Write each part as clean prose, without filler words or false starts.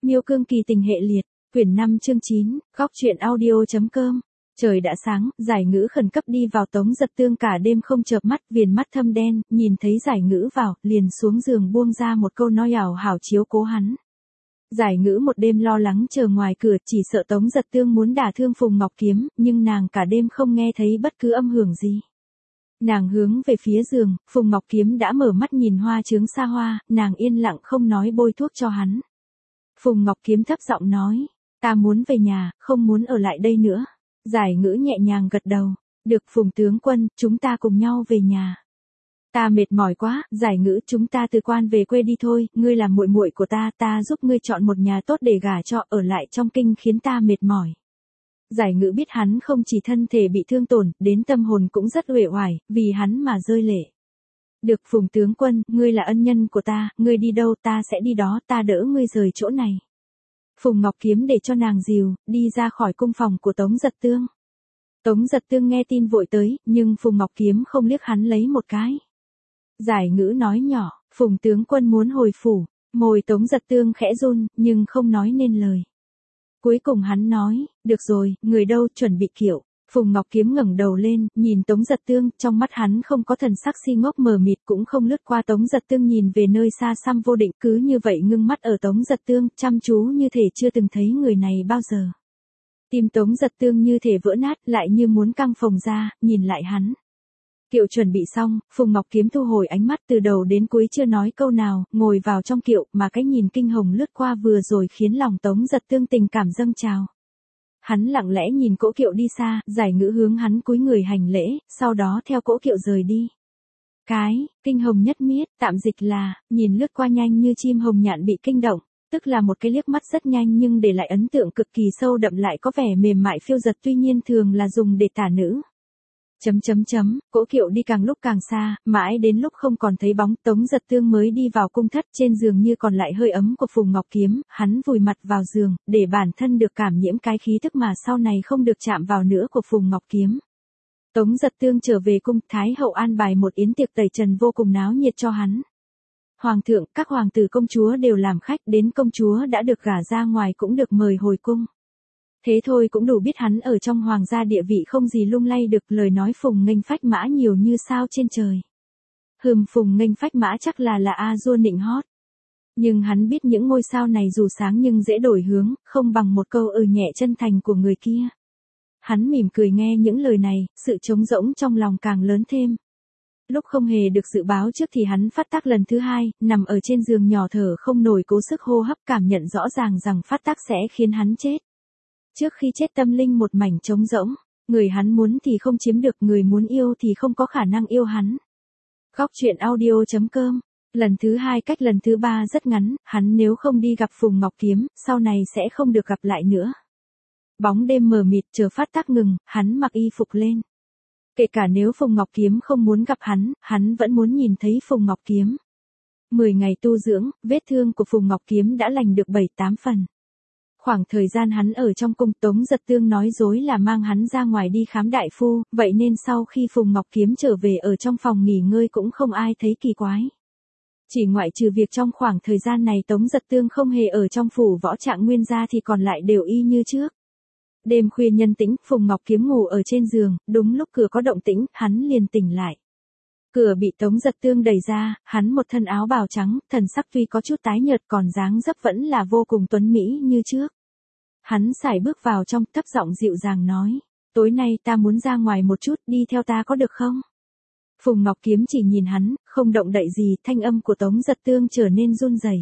Miêu Cương Kỳ Tình Hệ Liệt, quyển 5 chương 9, góc truyện audio.com. Trời đã sáng, Giải Ngữ khẩn cấp đi vào. Tống Giật Tương cả đêm không chợp mắt, viền mắt thâm đen, nhìn thấy Giải Ngữ vào, liền xuống giường buông ra một câu nói hảo hảo chiếu cố hắn. Giải Ngữ một đêm lo lắng chờ ngoài cửa, chỉ sợ Tống Giật Tương muốn đả thương Phùng Ngọc Kiếm, nhưng nàng cả đêm không nghe thấy bất cứ âm hưởng gì. Nàng hướng về phía giường, Phùng Ngọc Kiếm đã mở mắt nhìn hoa chướng xa hoa, nàng yên lặng không nói bôi thuốc cho hắn. Phùng Ngọc Kiếm thấp giọng nói, ta muốn về nhà, không muốn ở lại đây nữa. Giải Ngữ nhẹ nhàng gật đầu, được Phùng tướng quân, chúng ta cùng nhau về nhà. Ta mệt mỏi quá, Giải Ngữ, chúng ta từ quan về quê đi thôi, ngươi là muội muội của ta giúp ngươi chọn một nhà tốt để gả cho, ở lại trong kinh khiến ta mệt mỏi. Giải Ngữ biết hắn không chỉ thân thể bị thương tổn, đến tâm hồn cũng rất uể oải, vì hắn mà rơi lệ. Được Phùng tướng quân, ngươi là ân nhân của ta, ngươi đi đâu ta sẽ đi đó, ta đỡ ngươi rời chỗ này. Phùng Ngọc Kiếm để cho nàng dìu, đi ra khỏi cung phòng của Tống Giật Tương. Tống Giật Tương nghe tin vội tới, nhưng Phùng Ngọc Kiếm không liếc hắn lấy một cái. Giải Ngữ nói nhỏ, Phùng tướng quân muốn hồi phủ, môi Tống Giật Tương khẽ run, nhưng không nói nên lời. Cuối cùng hắn nói, được rồi, người đâu, chuẩn bị kiệu. Phùng Ngọc Kiếm ngẩng đầu lên, nhìn Tống Giật Tương, trong mắt hắn không có thần sắc si ngốc mờ mịt, cũng không lướt qua Tống Giật Tương nhìn về nơi xa xăm vô định, cứ như vậy ngưng mắt ở Tống Giật Tương, chăm chú như thể chưa từng thấy người này bao giờ. Tim Tống Giật Tương như thể vỡ nát, lại như muốn căng phồng ra, nhìn lại hắn. Kiệu chuẩn bị xong, Phùng Ngọc Kiếm thu hồi ánh mắt, từ đầu đến cuối chưa nói câu nào, ngồi vào trong kiệu, mà cái nhìn kinh hồng lướt qua vừa rồi khiến lòng Tống Giật Tương tình cảm dâng trào. Hắn lặng lẽ nhìn cỗ kiệu đi xa, Giải Ngữ hướng hắn cúi người hành lễ, sau đó theo cỗ kiệu rời đi. Kinh hồng nhất miết, tạm dịch là, nhìn lướt qua nhanh như chim hồng nhạn bị kinh động, tức là một cái liếc mắt rất nhanh nhưng để lại ấn tượng cực kỳ sâu đậm, lại có vẻ mềm mại phiêu dật, tuy nhiên thường là dùng để tả nữ. Cỗ kiệu đi càng lúc càng xa, mãi đến lúc không còn thấy bóng, Tống Giật Tương mới đi vào cung thất, trên giường như còn lại hơi ấm của Phùng Ngọc Kiếm, hắn vùi mặt vào giường, để bản thân được cảm nhiễm cái khí thức mà sau này không được chạm vào nữa của Phùng Ngọc Kiếm. Tống Giật Tương trở về cung, Thái hậu an bài một yến tiệc tẩy trần vô cùng náo nhiệt cho hắn. Hoàng thượng, các hoàng tử công chúa đều làm khách, đến công chúa đã được gả ra ngoài cũng được mời hồi cung. Thế thôi cũng đủ biết hắn ở trong hoàng gia địa vị không gì lung lay được, lời nói Phùng nghênh phách mã nhiều như sao trên trời. Phùng nghênh phách mã chắc là A Dua nịnh hót. Nhưng hắn biết những ngôi sao này dù sáng nhưng dễ đổi hướng, không bằng một câu nhẹ chân thành của người kia. Hắn mỉm cười nghe những lời này, sự trống rỗng trong lòng càng lớn thêm. Lúc không hề được dự báo trước thì hắn phát tác lần thứ hai, nằm ở trên giường nhỏ thở không nổi, cố sức hô hấp, cảm nhận rõ ràng rằng phát tác sẽ khiến hắn chết. Trước khi chết tâm linh một mảnh trống rỗng, người hắn muốn thì không chiếm được, người muốn yêu thì không có khả năng yêu hắn. Góc truyện audio.com. Lần thứ hai cách lần thứ ba rất ngắn, hắn nếu không đi gặp Phùng Ngọc Kiếm, sau này sẽ không được gặp lại nữa. Bóng đêm mờ mịt, chờ phát tác ngừng, hắn mặc y phục lên. Kể cả nếu Phùng Ngọc Kiếm không muốn gặp hắn vẫn muốn nhìn thấy Phùng Ngọc Kiếm. 10 ngày tu dưỡng, vết thương của Phùng Ngọc Kiếm đã lành được 7-8 phần. Khoảng thời gian hắn ở trong cung, Tống Giật Tương nói dối là mang hắn ra ngoài đi khám đại phu, vậy nên sau khi Phùng Ngọc Kiếm trở về ở trong phòng nghỉ ngơi cũng không ai thấy kỳ quái. Chỉ ngoại trừ việc trong khoảng thời gian này Tống Giật Tương không hề ở trong phủ Võ Trạng Nguyên ra thì còn lại đều y như trước. Đêm khuya nhân tĩnh, Phùng Ngọc Kiếm ngủ ở trên giường, đúng lúc cửa có động tĩnh, hắn liền tỉnh lại. Cửa bị Tống Giật Tương đẩy ra, hắn một thân áo bào trắng, thần sắc tuy có chút tái nhợt còn dáng dấp vẫn là vô cùng tuấn mỹ như trước. Hắn sải bước vào trong, thấp giọng dịu dàng nói, tối nay ta muốn ra ngoài một chút, đi theo ta có được không? Phùng Ngọc Kiếm chỉ nhìn hắn, không động đậy gì, thanh âm của Tống Giật Tương trở nên run rẩy.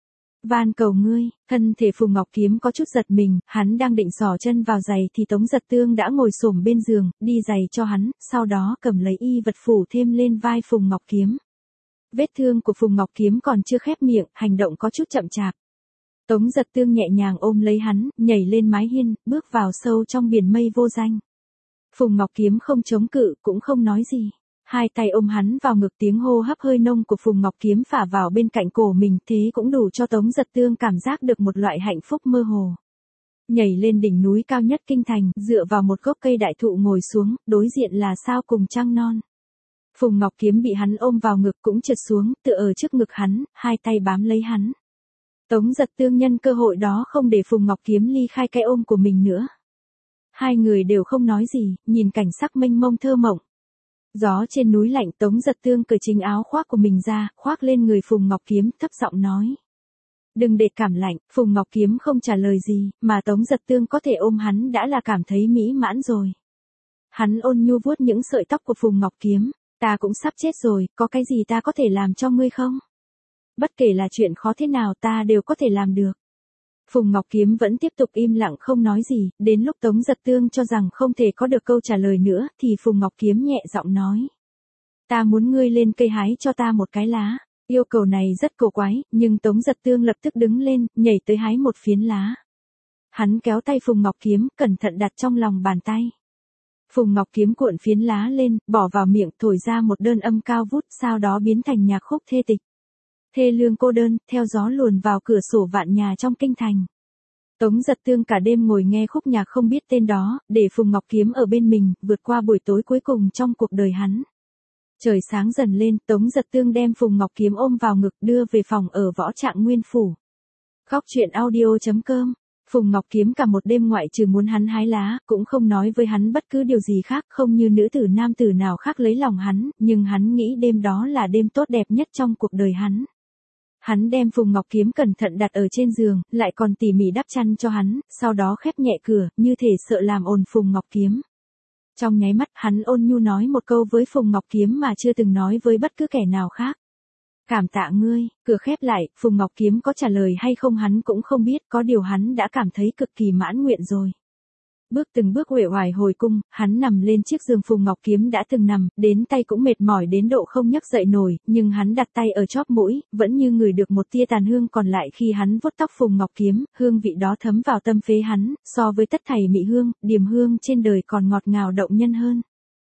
Van cầu ngươi, thân thể Phùng Ngọc Kiếm có chút giật mình, hắn đang định xỏ chân vào giày thì Tống Giật Tương đã ngồi xổm bên giường, đi giày cho hắn, sau đó cầm lấy y vật phủ thêm lên vai Phùng Ngọc Kiếm. Vết thương của Phùng Ngọc Kiếm còn chưa khép miệng, hành động có chút chậm chạp. Tống Giật Tương nhẹ nhàng ôm lấy hắn, nhảy lên mái hiên, bước vào sâu trong biển mây vô danh. Phùng Ngọc Kiếm không chống cự, cũng không nói gì. Hai tay ôm hắn vào ngực, tiếng hô hấp hơi nông của Phùng Ngọc Kiếm phả vào bên cạnh cổ mình, thế cũng đủ cho Tống Giật Tương cảm giác được một loại hạnh phúc mơ hồ. Nhảy lên đỉnh núi cao nhất kinh thành, dựa vào một gốc cây đại thụ ngồi xuống, đối diện là sao cùng trăng non. Phùng Ngọc Kiếm bị hắn ôm vào ngực cũng trượt xuống, tựa ở trước ngực hắn, hai tay bám lấy hắn. Tống Giật Tương nhân cơ hội đó không để Phùng Ngọc Kiếm ly khai cái ôm của mình nữa. Hai người đều không nói gì, nhìn cảnh sắc mênh mông thơ mộng. Gió trên núi lạnh, Tống Giật Tương cởi chính áo khoác của mình ra, khoác lên người Phùng Ngọc Kiếm, thấp giọng nói. Đừng để cảm lạnh. Phùng Ngọc Kiếm không trả lời gì, mà Tống Giật Tương có thể ôm hắn đã là cảm thấy mỹ mãn rồi. Hắn ôn nhu vuốt những sợi tóc của Phùng Ngọc Kiếm. Ta cũng sắp chết rồi, có cái gì ta có thể làm cho ngươi không? Bất kể là chuyện khó thế nào ta đều có thể làm được. Phùng Ngọc Kiếm vẫn tiếp tục im lặng không nói gì, đến lúc Tống Giật Tương cho rằng không thể có được câu trả lời nữa, thì Phùng Ngọc Kiếm nhẹ giọng nói. Ta muốn ngươi lên cây hái cho ta một cái lá. Yêu cầu này rất cổ quái, nhưng Tống Giật Tương lập tức đứng lên, nhảy tới hái một phiến lá. Hắn kéo tay Phùng Ngọc Kiếm, cẩn thận đặt trong lòng bàn tay. Phùng Ngọc Kiếm cuộn phiến lá lên, bỏ vào miệng, thổi ra một đơn âm cao vút, sau đó biến thành nhạc khúc thê tịch. Thê lương cô đơn, theo gió luồn vào cửa sổ vạn nhà trong kinh thành. Tống Giật Tương cả đêm ngồi nghe khúc nhạc không biết tên đó, để Phùng Ngọc Kiếm ở bên mình, vượt qua buổi tối cuối cùng trong cuộc đời hắn. Trời sáng dần lên, Tống Giật Tương đem Phùng Ngọc Kiếm ôm vào ngực đưa về phòng ở Võ Trạng Nguyên phủ. Góc truyện audio.com. Phùng Ngọc Kiếm cả một đêm ngoại trừ muốn hắn hái lá, cũng không nói với hắn bất cứ điều gì khác, không như nữ tử nam tử nào khác lấy lòng hắn, nhưng hắn nghĩ đêm đó là đêm tốt đẹp nhất trong cuộc đời hắn. Hắn đem Phùng Ngọc Kiếm cẩn thận đặt ở trên giường, lại còn tỉ mỉ đắp chăn cho hắn, sau đó khép nhẹ cửa, như thể sợ làm ồn Phùng Ngọc Kiếm. Trong nháy mắt, hắn ôn nhu nói một câu với Phùng Ngọc Kiếm mà chưa từng nói với bất cứ kẻ nào khác. Cảm tạ ngươi. Cửa khép lại, Phùng Ngọc Kiếm có trả lời hay không hắn cũng không biết, có điều hắn đã cảm thấy cực kỳ mãn nguyện rồi. Bước từng bước uể oải hồi cung, hắn nằm lên chiếc giường Phùng Ngọc Kiếm đã từng nằm, đến tay cũng mệt mỏi đến độ không nhấc dậy nổi, nhưng hắn đặt tay ở chóp mũi, vẫn như ngửi được một tia tàn hương còn lại khi hắn vuốt tóc Phùng Ngọc Kiếm, hương vị đó thấm vào tâm phế hắn, so với tất thảy mỹ hương, điềm hương trên đời còn ngọt ngào động nhân hơn.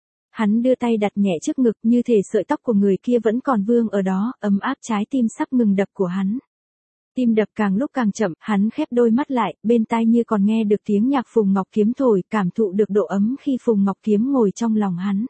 Hắn đưa tay đặt nhẹ trước ngực như thể sợi tóc của người kia vẫn còn vương ở đó, ấm áp trái tim sắp ngừng đập của hắn. Tim đập càng lúc càng chậm, hắn khép đôi mắt lại, bên tai như còn nghe được tiếng nhạc Phùng Ngọc Kiếm thổi, cảm thụ được độ ấm khi Phùng Ngọc Kiếm ngồi trong lòng hắn.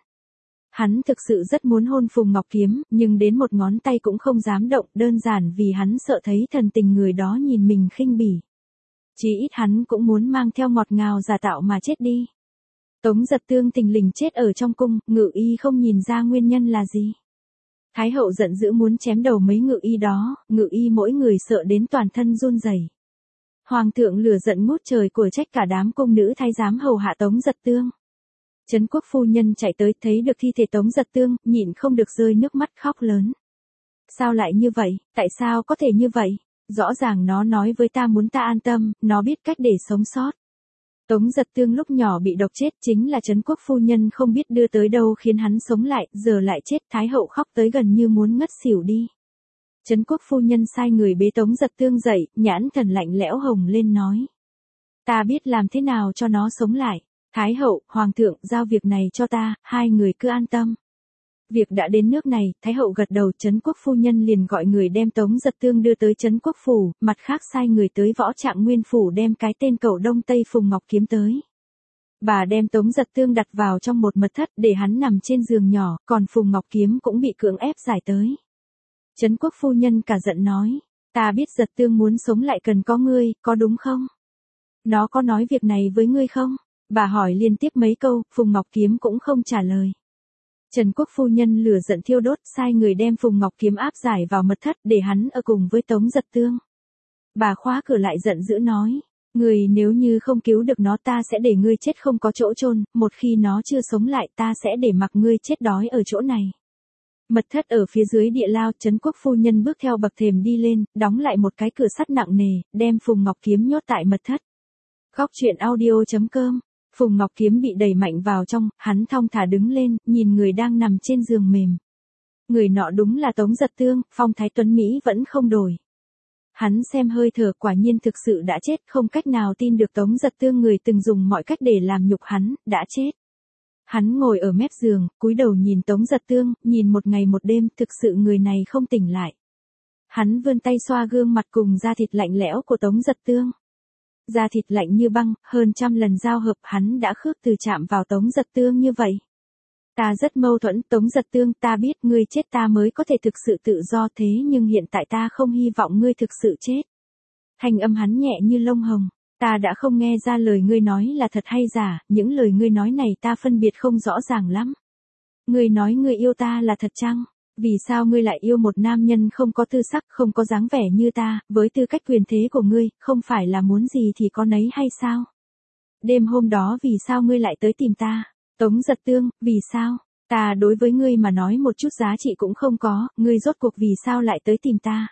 Hắn thực sự rất muốn hôn Phùng Ngọc Kiếm, nhưng đến một ngón tay cũng không dám động, đơn giản vì hắn sợ thấy thần tình người đó nhìn mình khinh bỉ. Chí ít hắn cũng muốn mang theo ngọt ngào giả tạo mà chết đi. Tống Giật Tương thình lình chết ở trong cung, ngự y không nhìn ra nguyên nhân là gì. Thái hậu giận dữ muốn chém đầu mấy ngự y đó, ngự y mỗi người sợ đến toàn thân run rẩy. Hoàng thượng lửa giận ngút trời của trách cả đám cung nữ thái giám hầu hạ Tống Giật Tương. Trấn quốc phu nhân chạy tới thấy được thi thể Tống Giật Tương, nhịn không được rơi nước mắt khóc lớn. Sao lại như vậy, tại sao có thể như vậy? Rõ ràng nó nói với ta muốn ta an tâm, nó biết cách để sống sót. Tống Giật Tương lúc nhỏ bị độc chết chính là Trấn quốc phu nhân không biết đưa tới đâu khiến hắn sống lại, giờ lại chết. Thái hậu khóc tới gần như muốn ngất xỉu đi. Trấn quốc phu nhân sai người bế Tống Giật Tương dậy, nhãn thần lạnh lẽo hồng lên nói. Ta biết làm thế nào cho nó sống lại. Thái hậu, hoàng thượng, giao việc này cho ta, hai người cứ an tâm. Việc đã đến nước này, Thái hậu gật đầu. Trấn quốc phu nhân liền gọi người đem Tống Giật Tương đưa tới Trấn quốc phủ, mặt khác sai người tới Võ Trạng Nguyên phủ đem cái tên cẩu Đông Tây Phùng Ngọc Kiếm tới. Bà đem Tống Giật Tương đặt vào trong một mật thất để hắn nằm trên giường nhỏ, còn Phùng Ngọc Kiếm cũng bị cưỡng ép giải tới. Trấn quốc phu nhân cả giận nói, ta biết Giật Tương muốn sống lại cần có ngươi, có đúng không? Nó có nói việc này với ngươi không? Bà hỏi liên tiếp mấy câu, Phùng Ngọc Kiếm cũng không trả lời. Trần quốc phu nhân lửa giận thiêu đốt, sai người đem Phùng Ngọc Kiếm áp giải vào mật thất để hắn ở cùng với Tống Giật Tương. Bà khóa cửa lại giận dữ nói, người nếu như không cứu được nó ta sẽ để ngươi chết không có chỗ chôn, một khi nó chưa sống lại ta sẽ để mặc ngươi chết đói ở chỗ này. Mật thất ở phía dưới địa lao, Trấn quốc phu nhân bước theo bậc thềm đi lên, đóng lại một cái cửa sắt nặng nề, đem Phùng Ngọc Kiếm nhốt tại mật thất. Góc truyện audio.com. Phùng Ngọc Kiếm bị đẩy mạnh vào trong, hắn thong thả đứng lên, nhìn người đang nằm trên giường mềm. Người nọ đúng là Tống Giật Tương, phong thái tuấn Mỹ vẫn không đổi. Hắn xem hơi thở quả nhiên thực sự đã chết, không cách nào tin được Tống Giật Tương người từng dùng mọi cách để làm nhục hắn, đã chết. Hắn ngồi ở mép giường, cúi đầu nhìn Tống Giật Tương, nhìn một ngày một đêm, thực sự người này không tỉnh lại. Hắn vươn tay xoa gương mặt cùng da thịt lạnh lẽo của Tống Giật Tương. Da thịt lạnh như băng, hơn trăm lần giao hợp hắn đã khước từ chạm vào Tống Giật Tương như vậy. Ta rất mâu thuẫn, Tống Giật Tương, ta biết ngươi chết ta mới có thể thực sự tự do thế nhưng hiện tại ta không hy vọng ngươi thực sự chết. Thanh âm hắn nhẹ như lông hồng. Ta đã không nghe ra lời ngươi nói là thật hay giả, những lời ngươi nói này ta phân biệt không rõ ràng lắm. Ngươi nói ngươi yêu ta là thật chăng? Vì sao ngươi lại yêu một nam nhân không có tư sắc, không có dáng vẻ như ta, với tư cách quyền thế của ngươi, không phải là muốn gì thì có nấy hay sao? Đêm hôm đó vì sao ngươi lại tới tìm ta? Tống Giật Tương, vì sao? Ta đối với ngươi mà nói một chút giá trị cũng không có, ngươi rốt cuộc vì sao lại tới tìm ta?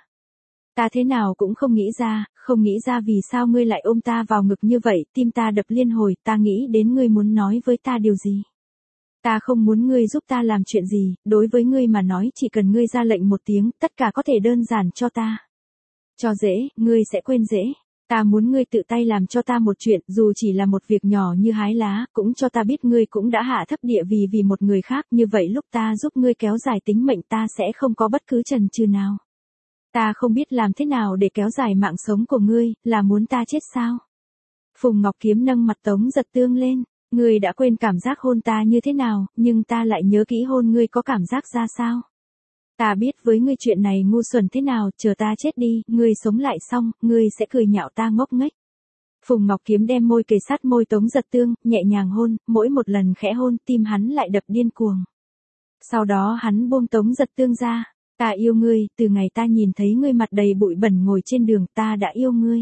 Ta thế nào cũng không nghĩ ra vì sao ngươi lại ôm ta vào ngực như vậy, tim ta đập liên hồi, ta nghĩ đến ngươi muốn nói với ta điều gì. Ta không muốn ngươi giúp ta làm chuyện gì, đối với ngươi mà nói chỉ cần ngươi ra lệnh một tiếng, tất cả có thể đơn giản cho ta. Cho dễ, ngươi sẽ quên dễ. Ta muốn ngươi tự tay làm cho ta một chuyện, dù chỉ là một việc nhỏ như hái lá, cũng cho ta biết ngươi cũng đã hạ thấp địa vị vì một người khác, như vậy lúc ta giúp ngươi kéo dài tính mệnh ta sẽ không có bất cứ chần chừ nào. Ta không biết làm thế nào để kéo dài mạng sống của ngươi, là muốn ta chết sao? Phùng Ngọc Kiếm nâng mặt Tống Giật Tương lên, ngươi đã quên cảm giác hôn ta như thế nào, nhưng ta lại nhớ kỹ hôn ngươi có cảm giác ra sao? Ta biết với ngươi chuyện này ngu xuẩn thế nào, chờ ta chết đi, ngươi sống lại xong, ngươi sẽ cười nhạo ta ngốc nghếch. Phùng Ngọc Kiếm đem môi kề sát môi Tống Giật Tương, nhẹ nhàng hôn, mỗi một lần khẽ hôn, tim hắn lại đập điên cuồng. Sau đó hắn buông Tống Giật Tương ra. Ta yêu ngươi, từ ngày ta nhìn thấy ngươi mặt đầy bụi bẩn ngồi trên đường, ta đã yêu ngươi.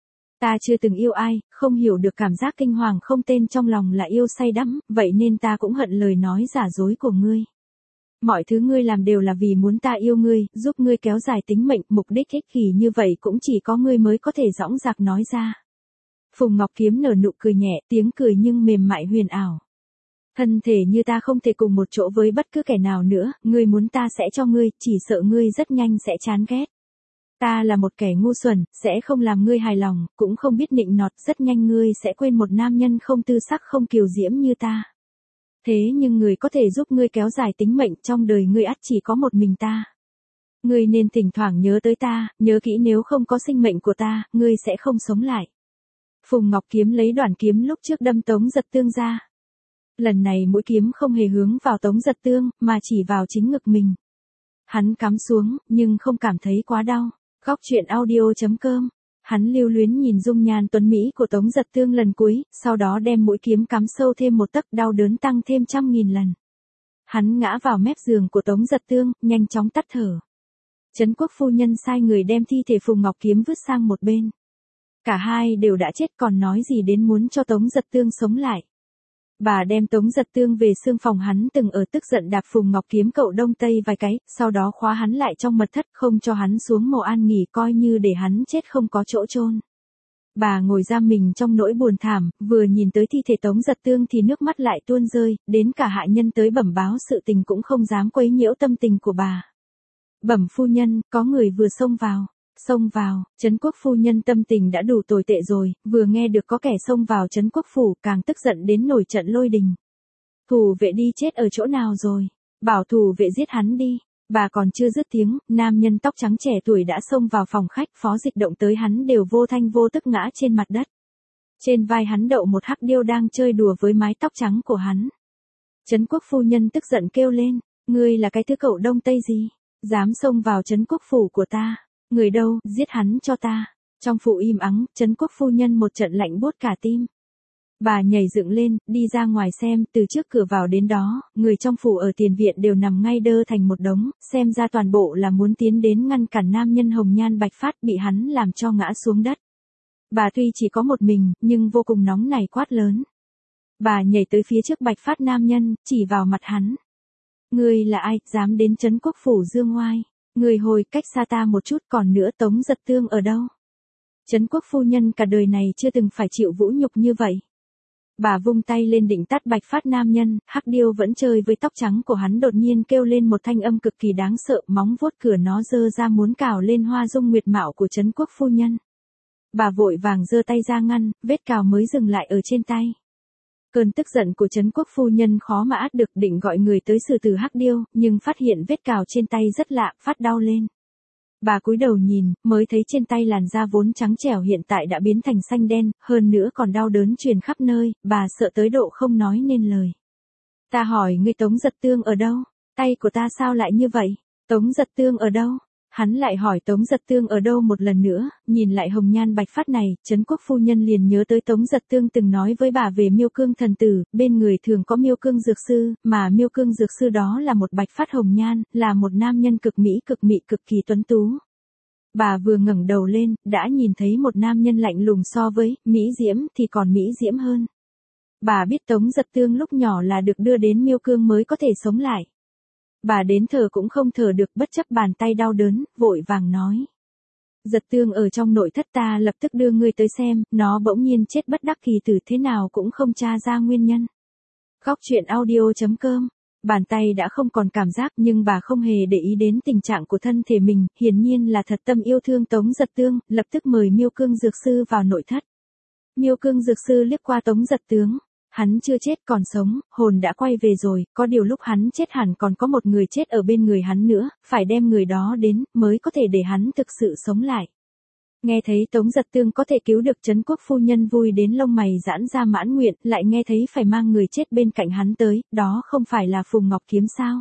Ta chưa từng yêu ai, không hiểu được cảm giác kinh hoàng không tên trong lòng là yêu say đắm, vậy nên ta cũng hận lời nói giả dối của ngươi. Mọi thứ ngươi làm đều là vì muốn ta yêu ngươi, giúp ngươi kéo dài tính mệnh, mục đích ích kỷ như vậy cũng chỉ có ngươi mới có thể dõng dạc nói ra. Phùng Ngọc Kiếm nở nụ cười nhẹ, tiếng cười nhưng mềm mại huyền ảo. Thân thể như ta không thể cùng một chỗ với bất cứ kẻ nào nữa, ngươi muốn ta sẽ cho ngươi, chỉ sợ ngươi rất nhanh sẽ chán ghét. Ta là một kẻ ngu xuẩn, sẽ không làm ngươi hài lòng, cũng không biết nịnh nọt, rất nhanh ngươi sẽ quên một nam nhân không tư sắc không kiều diễm như ta. Thế nhưng người có thể giúp ngươi kéo dài tính mệnh trong đời ngươi ắt chỉ có một mình ta. Ngươi nên thỉnh thoảng nhớ tới ta, nhớ kỹ nếu không có sinh mệnh của ta, ngươi sẽ không sống lại. Phùng Ngọc Kiếm lấy đoạn kiếm lúc trước đâm Tống Giật Tương ra. Lần này mũi kiếm không hề hướng vào Tống Giật Tương, mà chỉ vào chính ngực mình. Hắn cắm xuống, nhưng không cảm thấy quá đau. Góc truyện audio.com. Hắn lưu luyến nhìn dung nhan tuấn mỹ của Tống Giật Tương lần cuối, sau đó đem mũi kiếm cắm sâu thêm một tấc, đau đớn tăng thêm 100.000 lần. Hắn ngã vào mép giường của Tống Giật Tương, nhanh chóng tắt thở. Trấn Quốc phu nhân sai người đem thi thể Phùng Ngọc Kiếm vứt sang một bên. Cả hai đều đã chết, còn nói gì đến muốn cho Tống Giật Tương sống lại. Bà đem Tống Giật Tương về xương phòng hắn từng ở, tức giận đạp Phùng Ngọc Kiếm cậu đông tây vài cái, sau đó khóa hắn lại trong mật thất, không cho hắn xuống mồ an nghỉ, coi như để hắn chết không có chỗ chôn. Bà ngồi giam mình trong nỗi buồn thảm, vừa nhìn tới thi thể Tống Giật Tương thì nước mắt lại tuôn rơi, đến cả hạ nhân tới bẩm báo sự tình cũng không dám quấy nhiễu tâm tình của bà. Bẩm phu nhân, có người vừa xông vào. Xông vào, Trấn Quốc phu nhân tâm tình đã đủ tồi tệ rồi, vừa nghe được có kẻ xông vào Trấn Quốc phủ, càng tức giận đến nổi trận lôi đình. Thủ vệ đi chết ở chỗ nào rồi? Bảo thủ vệ giết hắn đi. Bà còn chưa dứt tiếng, nam nhân tóc trắng trẻ tuổi đã xông vào phòng khách, Phó Dịch động tới hắn đều vô thanh vô tức ngã trên mặt đất. Trên vai hắn đậu một hắc điêu đang chơi đùa với mái tóc trắng của hắn. Trấn Quốc phu nhân tức giận kêu lên, ngươi là cái thứ cậu đông tây gì? Dám xông vào Trấn Quốc phủ của ta. Người đâu, giết hắn cho ta. Trong phủ im ắng, Trấn Quốc phu nhân một trận lạnh buốt cả tim. Bà nhảy dựng lên, đi ra ngoài xem, từ trước cửa vào đến đó, người trong phủ ở tiền viện đều nằm ngay đơ thành một đống, xem ra toàn bộ là muốn tiến đến ngăn cản nam nhân hồng nhan bạch phát bị hắn làm cho ngã xuống đất. Bà tuy chỉ có một mình, nhưng vô cùng nóng nảy quát lớn. Bà nhảy tới phía trước bạch phát nam nhân, chỉ vào mặt hắn. Ngươi là ai, dám đến Trấn Quốc phủ dương oai? Người hồi cách xa ta một chút, còn nữa Tống Giật Tương ở đâu? Trấn Quốc phu nhân cả đời này chưa từng phải chịu vũ nhục như vậy. Bà vung tay lên định tát bạch phát nam nhân, hắc điêu vẫn chơi với tóc trắng của hắn đột nhiên kêu lên một thanh âm cực kỳ đáng sợ, móng vuốt cửa nó giơ ra muốn cào lên hoa dung nguyệt mạo của Trấn Quốc phu nhân. Bà vội vàng giơ tay ra ngăn, vết cào mới dừng lại ở trên tay. Cơn tức giận của Trấn Quốc phu nhân khó mà át được, định gọi người tới xử tử hắc điêu, nhưng phát hiện vết cào trên tay rất lạ, phát đau lên. Bà cúi đầu nhìn, mới thấy trên tay làn da vốn trắng trẻo hiện tại đã biến thành xanh đen, hơn nữa còn đau đớn truyền khắp nơi, bà sợ tới độ không nói nên lời. Ta hỏi ngươi Tống Giật Tương ở đâu? Tay của ta sao lại như vậy? Tống Giật Tương ở đâu? Hắn lại hỏi Tống Giật Tương ở đâu một lần nữa, nhìn lại hồng nhan bạch phát này, Trấn Quốc phu nhân liền nhớ tới Tống Giật Tương từng nói với bà về Miêu Cương thần tử, bên người thường có Miêu Cương dược sư, mà Miêu Cương dược sư đó là một bạch phát hồng nhan, là một nam nhân cực mỹ cực kỳ tuấn tú. Bà vừa ngẩng đầu lên, đã nhìn thấy một nam nhân lạnh lùng so với mỹ diễm thì còn mỹ diễm hơn. Bà biết Tống Giật Tương lúc nhỏ là được đưa đến Miêu Cương mới có thể sống lại. Bà đến thở cũng không thở được, bất chấp bàn tay đau đớn, vội vàng nói. Giật Tương ở trong nội thất, ta lập tức đưa ngươi tới xem, nó bỗng nhiên chết bất đắc kỳ tử, thế nào cũng không tra ra nguyên nhân. Góc truyện audio.com. Bàn tay đã không còn cảm giác nhưng bà không hề để ý đến tình trạng của thân thể mình, hiển nhiên là thật tâm yêu thương Tống Giật Tương, lập tức mời Miêu Cương dược sư vào nội thất. Miêu Cương dược sư liếc qua Tống Giật Tương. Hắn chưa chết còn sống, hồn đã quay về rồi, có điều lúc hắn chết hẳn còn có một người chết ở bên người hắn nữa, phải đem người đó đến, mới có thể để hắn thực sự sống lại. Nghe thấy Tống Giật Tương có thể cứu được, Trấn Quốc phu nhân vui đến lông mày giãn ra mãn nguyện, lại nghe thấy phải mang người chết bên cạnh hắn tới, đó không phải là Phùng Ngọc Kiếm sao?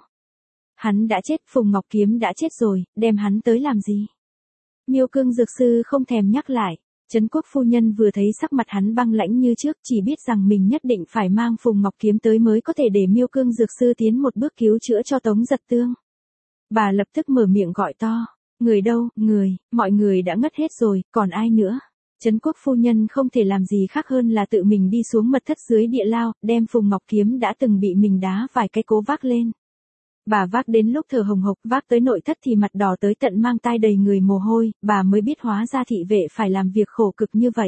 Hắn đã chết, Phùng Ngọc Kiếm đã chết rồi, đem hắn tới làm gì? Miêu Cương dược sư không thèm nhắc lại. Trấn Quốc phu nhân vừa thấy sắc mặt hắn băng lãnh như trước, chỉ biết rằng mình nhất định phải mang Phùng Ngọc Kiếm tới mới có thể để Miêu Cương dược sư tiến một bước cứu chữa cho Tống Giật Tương. Bà lập tức mở miệng gọi to, người đâu, người, mọi người đã ngất hết rồi, còn ai nữa? Trấn Quốc phu nhân không thể làm gì khác hơn là tự mình đi xuống mật thất dưới địa lao, đem Phùng Ngọc Kiếm đã từng bị mình đá vài cái cố vác lên. Bà vác đến lúc thở hồng hộc, vác tới nội thất thì mặt đỏ tới tận mang tai đầy người mồ hôi, bà mới biết hóa ra thị vệ phải làm việc khổ cực như vậy.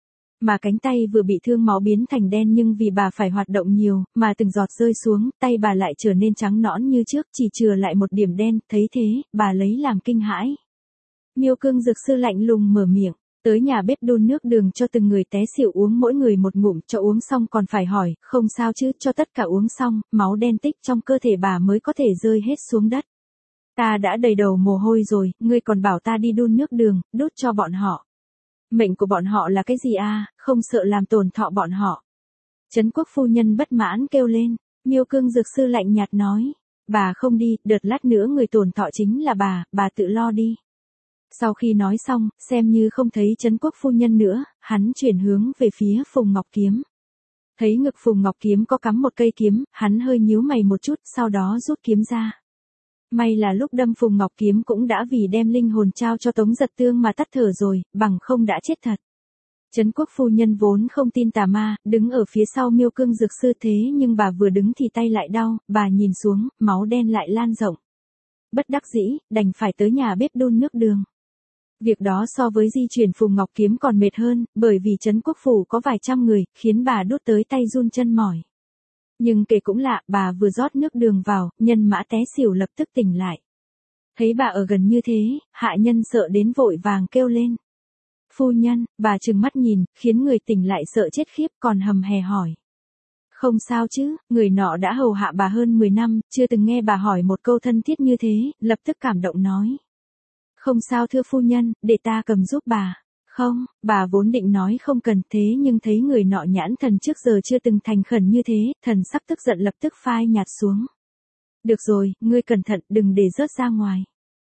Mà cánh tay vừa bị thương máu biến thành đen, nhưng vì bà phải hoạt động nhiều, mà từng giọt rơi xuống, tay bà lại trở nên trắng nõn như trước, chỉ chừa lại một điểm đen, thấy thế, bà lấy làm kinh hãi. Miêu Cương dược sư lạnh lùng mở miệng. Tới nhà bếp đun nước đường cho từng người té xỉu uống mỗi người một ngụm, cho uống xong còn phải hỏi, không sao chứ, cho tất cả uống xong, máu đen tích trong cơ thể bà mới có thể rơi hết xuống đất. Ta đã đầy đầu mồ hôi rồi, ngươi còn bảo ta đi đun nước đường, đút cho bọn họ. Mệnh của bọn họ là cái gì à, không sợ làm tổn thọ bọn họ. Trấn Quốc phu nhân bất mãn kêu lên, Miêu Cương dược sư lạnh nhạt nói, bà không đi, đợt lát nữa người tổn thọ chính là bà tự lo đi. Sau khi nói xong, xem như không thấy Trấn Quốc phu nhân nữa, hắn chuyển hướng về phía Phùng Ngọc Kiếm. Thấy ngực Phùng Ngọc Kiếm có cắm một cây kiếm, hắn hơi nhíu mày một chút, sau đó rút kiếm ra. May là lúc đâm Phùng Ngọc Kiếm cũng đã vì đem linh hồn trao cho Tống Giật Tương mà tắt thở rồi, bằng không đã chết thật. Trấn Quốc phu nhân vốn không tin tà ma, đứng ở phía sau Miêu Cương dược sư, thế nhưng bà vừa đứng thì tay lại đau, bà nhìn xuống, máu đen lại lan rộng. Bất đắc dĩ, đành phải tới nhà bếp đun nước đường. Việc đó so với di chuyển Phùng Ngọc Kiếm còn mệt hơn, bởi vì Trấn Quốc phủ có vài trăm người, khiến bà đút tới tay run chân mỏi. Nhưng kể cũng lạ, bà vừa rót nước đường vào, nhân mã té xỉu lập tức tỉnh lại. Thấy bà ở gần như thế, hạ nhân sợ đến vội vàng kêu lên. Phu nhân, bà trừng mắt nhìn, khiến người tỉnh lại sợ chết khiếp, còn hầm hè hỏi. Không sao chứ, người nọ đã hầu hạ bà hơn 10 năm, chưa từng nghe bà hỏi một câu thân thiết như thế, lập tức cảm động nói. Không sao thưa phu nhân, để ta cầm giúp bà. Không, bà vốn định nói không cần, thế nhưng thấy người nọ nhãn thần trước giờ chưa từng thành khẩn như thế, thần sắc tức giận lập tức phai nhạt xuống. Được rồi, ngươi cẩn thận, đừng để rớt ra ngoài.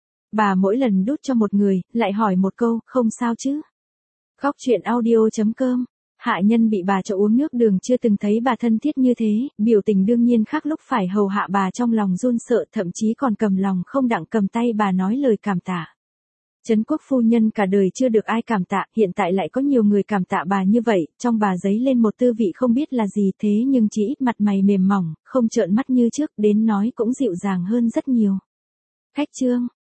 Bà mỗi lần đút cho một người, lại hỏi một câu, không sao chứ. Góc truyện audio.com. Hạ nhân bị bà cho uống nước đường chưa từng thấy bà thân thiết như thế, biểu tình đương nhiên khác lúc phải hầu hạ bà trong lòng run sợ, thậm chí còn cầm lòng không đặng cầm tay bà nói lời cảm tạ. Trấn Quốc phu nhân cả đời chưa được ai cảm tạ, hiện tại lại có nhiều người cảm tạ bà như vậy, trong bà dấy lên một tư vị không biết là gì, thế nhưng chỉ ít mặt mày mềm mỏng, không trợn mắt như trước, đến nói cũng dịu dàng hơn rất nhiều. Khách trương.